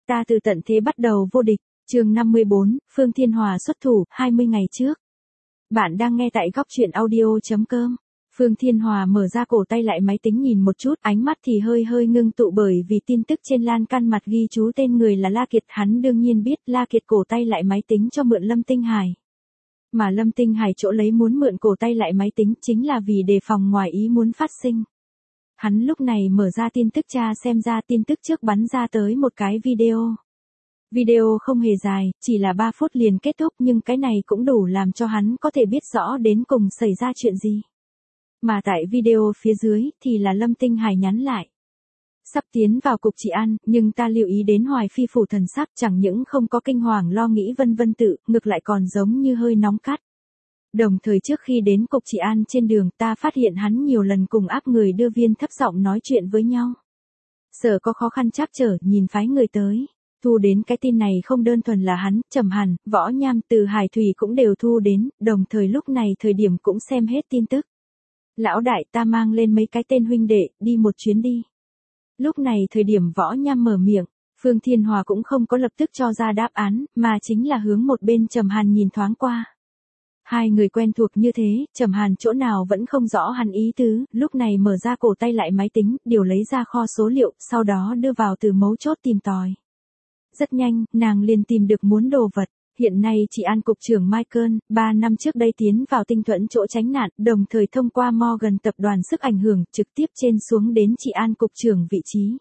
Ta từ tận thế bắt đầu vô địch, chương 54, Phương Thiên Hòa xuất thủ, 20 ngày trước. Bạn đang nghe tại góc truyện audio.com. Phương Thiên Hòa mở ra cổ tay lại máy tính nhìn một chút, ánh mắt thì hơi hơi ngưng tụ bởi vì tin tức trên lan can mặt ghi chú tên người là La Kiệt. Hắn đương nhiên biết La Kiệt cổ tay lại máy tính cho mượn Lâm Tinh Hải. Mà Lâm Tinh Hải chỗ lấy muốn mượn cổ tay lại máy tính chính là vì đề phòng ngoài ý muốn phát sinh. Hắn lúc này mở ra tin tức tra xem ra tin tức trước bắn ra tới một cái video. Video không hề dài, chỉ là 3 phút liền kết thúc nhưng cái này cũng đủ làm cho hắn có thể biết rõ đến cùng xảy ra chuyện gì. Mà tại video phía dưới thì là Lâm Tinh Hải nhắn lại. Sắp tiến vào cục trị an, nhưng ta lưu ý đến Hoài Phi phủ thần sắc chẳng những không có kinh hoàng lo nghĩ vân vân tự, ngược lại còn giống như hơi nóng cắt. Đồng thời trước khi đến cục trị an trên đường ta phát hiện hắn nhiều lần cùng áp người đưa viên thấp giọng nói chuyện với nhau. Sợ có khó khăn trắc trở nhìn phái người tới. Thu đến cái tin này không đơn thuần là hắn, Trầm Hàn, Võ Nham từ Hải Thủy cũng đều thu đến, đồng thời lúc này thời điểm cũng xem hết tin tức. Lão đại ta mang lên mấy cái tên huynh đệ, đi một chuyến đi. Lúc này thời điểm Võ Nham mở miệng, Phương Thiên Hòa cũng không có lập tức cho ra đáp án, mà chính là hướng một bên Trầm Hàn nhìn thoáng qua. Hai người quen thuộc như thế, Trầm Hàn chỗ nào vẫn không rõ hắn ý tứ, lúc này mở ra cổ tay lại máy tính, điều lấy ra kho số liệu, sau đó đưa vào từ mấu chốt tìm tòi. Rất nhanh, nàng liền tìm được muốn đồ vật. Hiện nay chị An Cục trưởng Michael, 3 năm trước đây tiến vào Tinh Thuẫn chỗ tránh nạn, đồng thời thông qua Morgan tập đoàn sức ảnh hưởng trực tiếp trên xuống đến chị An Cục trưởng vị trí.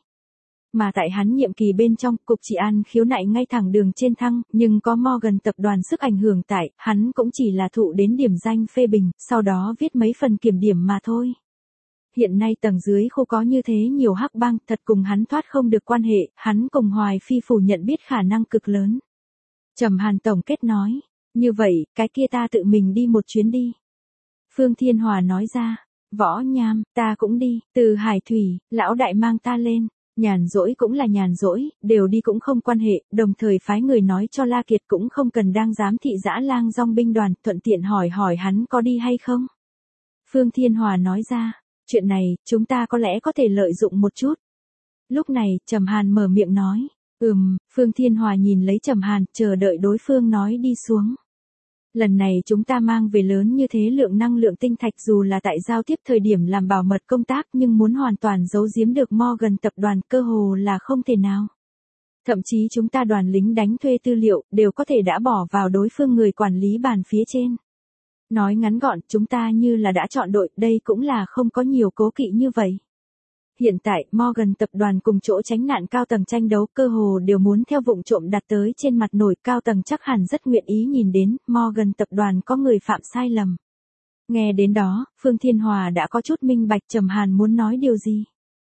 Mà tại hắn nhiệm kỳ bên trong, Cục chị An khiếu nại ngay thẳng đường trên thăng, nhưng có Morgan tập đoàn sức ảnh hưởng tại, hắn cũng chỉ là thụ đến điểm danh phê bình, sau đó viết mấy phần kiểm điểm mà thôi. Hiện nay tầng dưới khu có như thế nhiều hắc bang, thật cùng hắn thoát không được quan hệ, hắn cùng Hoài Phi phủ nhận biết khả năng cực lớn. Trầm Hàn tổng kết nói, như vậy, cái kia ta tự mình đi một chuyến đi. Phương Thiên Hòa nói ra, Võ Nham, ta cũng đi, từ Hải Thủy, lão đại mang ta lên, nhàn rỗi cũng là nhàn rỗi, đều đi cũng không quan hệ, đồng thời phái người nói cho La Kiệt cũng không cần đang giám thị Dã Lang Dong binh đoàn, thuận tiện hỏi hỏi hắn có đi hay không. Phương Thiên Hòa nói ra, chuyện này, chúng ta có lẽ có thể lợi dụng một chút. Lúc này, Trầm Hàn mở miệng nói. Phương Thiên Hòa nhìn lấy Trầm Hàn, chờ đợi đối phương nói đi xuống. Lần này chúng ta mang về lớn như thế lượng năng lượng tinh thạch dù là tại giao tiếp thời điểm làm bảo mật công tác nhưng muốn hoàn toàn giấu giếm được Morgan tập đoàn cơ hồ là không thể nào. Thậm chí chúng ta đoàn lính đánh thuê tư liệu đều có thể đã bỏ vào đối phương người quản lý bàn phía trên. Nói ngắn gọn, chúng ta như là đã chọn đội, đây cũng là không có nhiều cố kỵ như vậy. Hiện tại, Morgan tập đoàn cùng chỗ tránh nạn cao tầng tranh đấu cơ hồ đều muốn theo vụng trộm đặt tới trên mặt nổi, cao tầng chắc hẳn rất nguyện ý nhìn đến, Morgan tập đoàn có người phạm sai lầm. Nghe đến đó, Phương Thiên Hòa đã có chút minh bạch Trầm Hàn muốn nói điều gì.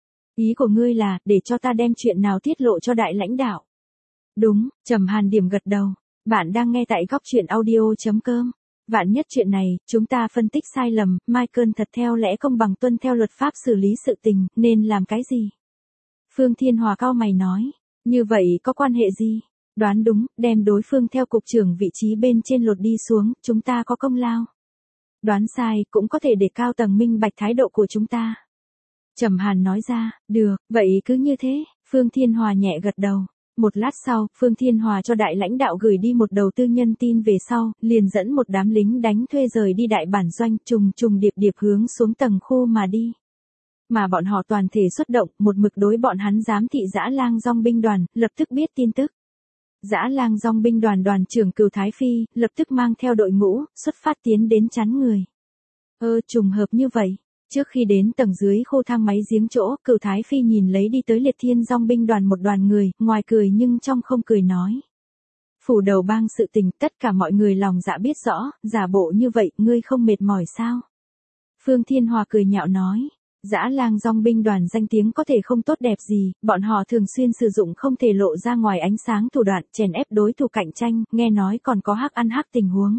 Ý của ngươi là, để cho ta đem chuyện nào tiết lộ cho đại lãnh đạo. Đúng, Trầm Hàn điểm gật đầu. Bạn đang nghe tại góc truyện audio.com. Vạn nhất chuyện này, chúng ta phân tích sai lầm, Michael thật theo lẽ công bằng tuân theo luật pháp xử lý sự tình, nên làm cái gì? Phương Thiên Hòa cau mày nói, như vậy có quan hệ gì? Đoán đúng, đem đối phương theo cục trưởng vị trí bên trên lột đi xuống, chúng ta có công lao. Đoán sai, cũng có thể để cao tầng minh bạch thái độ của chúng ta. Trầm Hàn nói ra, được, vậy cứ như thế, Phương Thiên Hòa nhẹ gật đầu. Một lát sau, Phương Thiên Hòa cho đại lãnh đạo gửi đi một đầu tư nhân tin về sau, liền dẫn một đám lính đánh thuê rời đi đại bản doanh, trùng điệp hướng xuống tầng khu mà đi. Mà bọn họ toàn thể xuất động, một mực đối bọn hắn giám thị Dã Lang Dong binh đoàn, lập tức biết tin tức. Dã Lang Dong binh đoàn đoàn trưởng Cửu Thái Phi, lập tức mang theo đội ngũ, xuất phát tiến đến chắn người. Trùng hợp như vậy. Trước khi đến tầng dưới khu thang máy giếng chỗ, Cửu Thái Phi nhìn lấy đi tới Liệt Thiên Dong binh đoàn một đoàn người, ngoài cười nhưng trong không cười nói. Phủ đầu bang sự tình, tất cả mọi người lòng dạ biết rõ, giả bộ như vậy, ngươi không mệt mỏi sao? Phương Thiên Hòa cười nhạo nói. Dã Lang Dong binh đoàn danh tiếng có thể không tốt đẹp gì, bọn họ thường xuyên sử dụng không thể lộ ra ngoài ánh sáng thủ đoạn, chèn ép đối thủ cạnh tranh, nghe nói còn có hắc ăn hắc tình huống.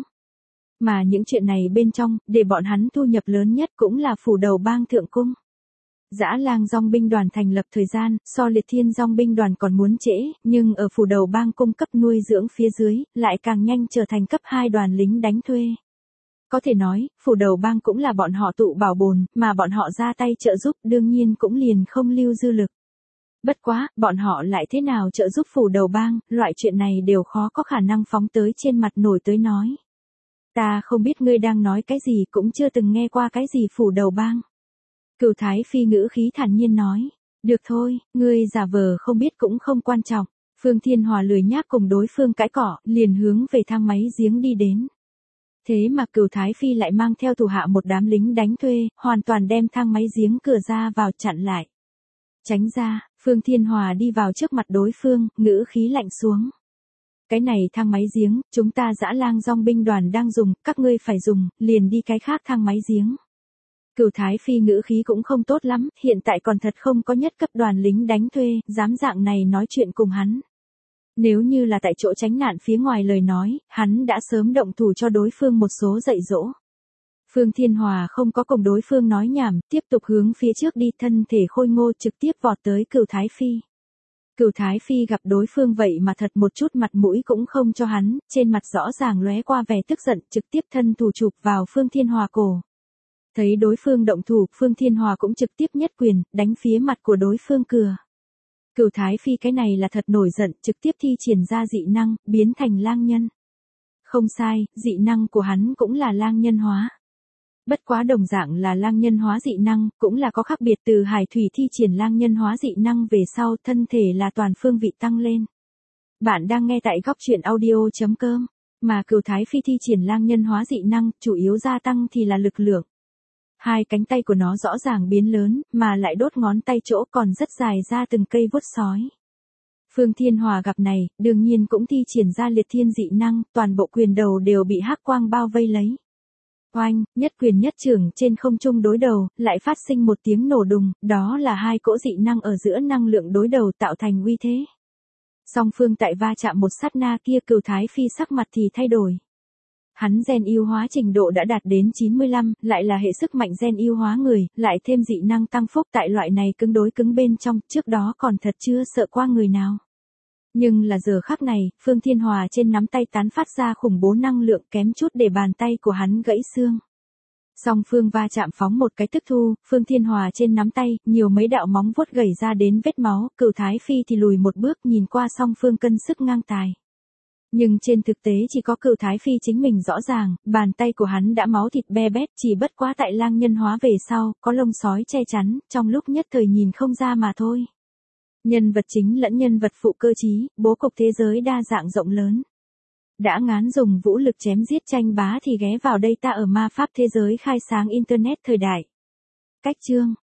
Mà những chuyện này bên trong, để bọn hắn thu nhập lớn nhất cũng là phủ đầu bang thượng cung. Dã Lang Dong binh đoàn thành lập thời gian, so Liệt Thiên Dong binh đoàn còn muốn trễ, nhưng ở phủ đầu bang cung cấp nuôi dưỡng phía dưới, lại càng nhanh trở thành cấp 2 đoàn lính đánh thuê. Có thể nói, phủ đầu bang cũng là bọn họ tụ bảo bồn, mà bọn họ ra tay trợ giúp đương nhiên cũng liền không lưu dư lực. Bất quá, bọn họ lại thế nào trợ giúp phủ đầu bang, loại chuyện này đều khó có khả năng phóng tới trên mặt nổi tới nói. Ta không biết ngươi đang nói cái gì, cũng chưa từng nghe qua cái gì phủ đầu bang. Cửu Thái Phi ngữ khí thản nhiên nói. Được thôi, ngươi giả vờ không biết cũng không quan trọng. Phương Thiên Hòa lười nhác cùng đối phương cãi cỏ, liền hướng về thang máy giếng đi đến. Thế mà Cửu Thái Phi lại mang theo thủ hạ một đám lính đánh thuê, hoàn toàn đem thang máy giếng cửa ra vào chặn lại. Tránh ra, Phương Thiên Hòa đi vào trước mặt đối phương, ngữ khí lạnh xuống. Cái này thang máy giếng, chúng ta Dã Lang Dong binh đoàn đang dùng, các ngươi phải dùng, liền đi cái khác thang máy giếng. Cửu Thái Phi ngữ khí cũng không tốt lắm, hiện tại còn thật không có nhất cấp đoàn lính đánh thuê, dám dạng này nói chuyện cùng hắn. Nếu như là tại chỗ tránh nạn phía ngoài lời nói, hắn đã sớm động thủ cho đối phương một số dạy dỗ. Phương Thiên Hòa không có cùng đối phương nói nhảm, tiếp tục hướng phía trước đi, thân thể khôi ngô trực tiếp vọt tới Cửu Thái Phi. Cửu Thái Phi gặp đối phương vậy mà thật một chút mặt mũi cũng không cho hắn, trên mặt rõ ràng lóe qua vẻ tức giận, trực tiếp thân thủ chụp vào Phương Thiên Hòa cổ. Thấy đối phương động thủ, Phương Thiên Hòa cũng trực tiếp nhất quyền, đánh phía mặt của đối phương cửa. Cửu Thái Phi cái này là thật nổi giận, trực tiếp thi triển ra dị năng, biến thành lang nhân. Không sai, dị năng của hắn cũng là lang nhân hóa. Bất quá đồng dạng là lang nhân hóa dị năng, cũng là có khác biệt, từ Hải Thủy thi triển lang nhân hóa dị năng về sau, thân thể là toàn phương vị tăng lên. Bạn đang nghe tại góc truyện audio.com, mà Cửu Thái Phi thi triển lang nhân hóa dị năng, chủ yếu gia tăng thì là lực lượng. Hai cánh tay của nó rõ ràng biến lớn, mà lại đốt ngón tay chỗ còn rất dài ra từng cây vuốt sói. Phương Thiên Hòa gặp này, đương nhiên cũng thi triển ra liệt thiên dị năng, toàn bộ quyền đầu đều bị hắc quang bao vây lấy. Oanh, nhất quyền nhất chưởng trên không trung đối đầu, lại phát sinh một tiếng nổ đùng, đó là hai cỗ dị năng ở giữa năng lượng đối đầu tạo thành uy thế. Song phương tại va chạm một sát na kia, Cửu Thái Phi sắc mặt thì thay đổi. Hắn gen yêu hóa trình độ đã đạt đến 95, lại là hệ sức mạnh gen yêu hóa người, lại thêm dị năng tăng phúc, tại loại này cứng đối cứng bên trong, trước đó còn thật chưa sợ qua người nào. Nhưng là giờ khắc này, Phương Thiên Hòa trên nắm tay tán phát ra khủng bố năng lượng, kém chút để bàn tay của hắn gãy xương. Song phương va chạm phóng một cái tức thu, Phương Thiên Hòa trên nắm tay, nhiều mấy đạo móng vuốt gẩy ra đến vết máu, Cửu Thái Phi thì lùi một bước, nhìn qua song phương cân sức ngang tài. Nhưng trên thực tế chỉ có Cửu Thái Phi chính mình rõ ràng, bàn tay của hắn đã máu thịt be bét, chỉ bất quá tại lang nhân hóa về sau, có lông sói che chắn, trong lúc nhất thời nhìn không ra mà thôi. Nhân vật chính lẫn nhân vật phụ cơ trí, bố cục thế giới đa dạng rộng lớn. Đã ngán dùng vũ lực chém giết tranh bá thì ghé vào đây, ta ở ma pháp thế giới khai sáng internet thời đại. Cách chương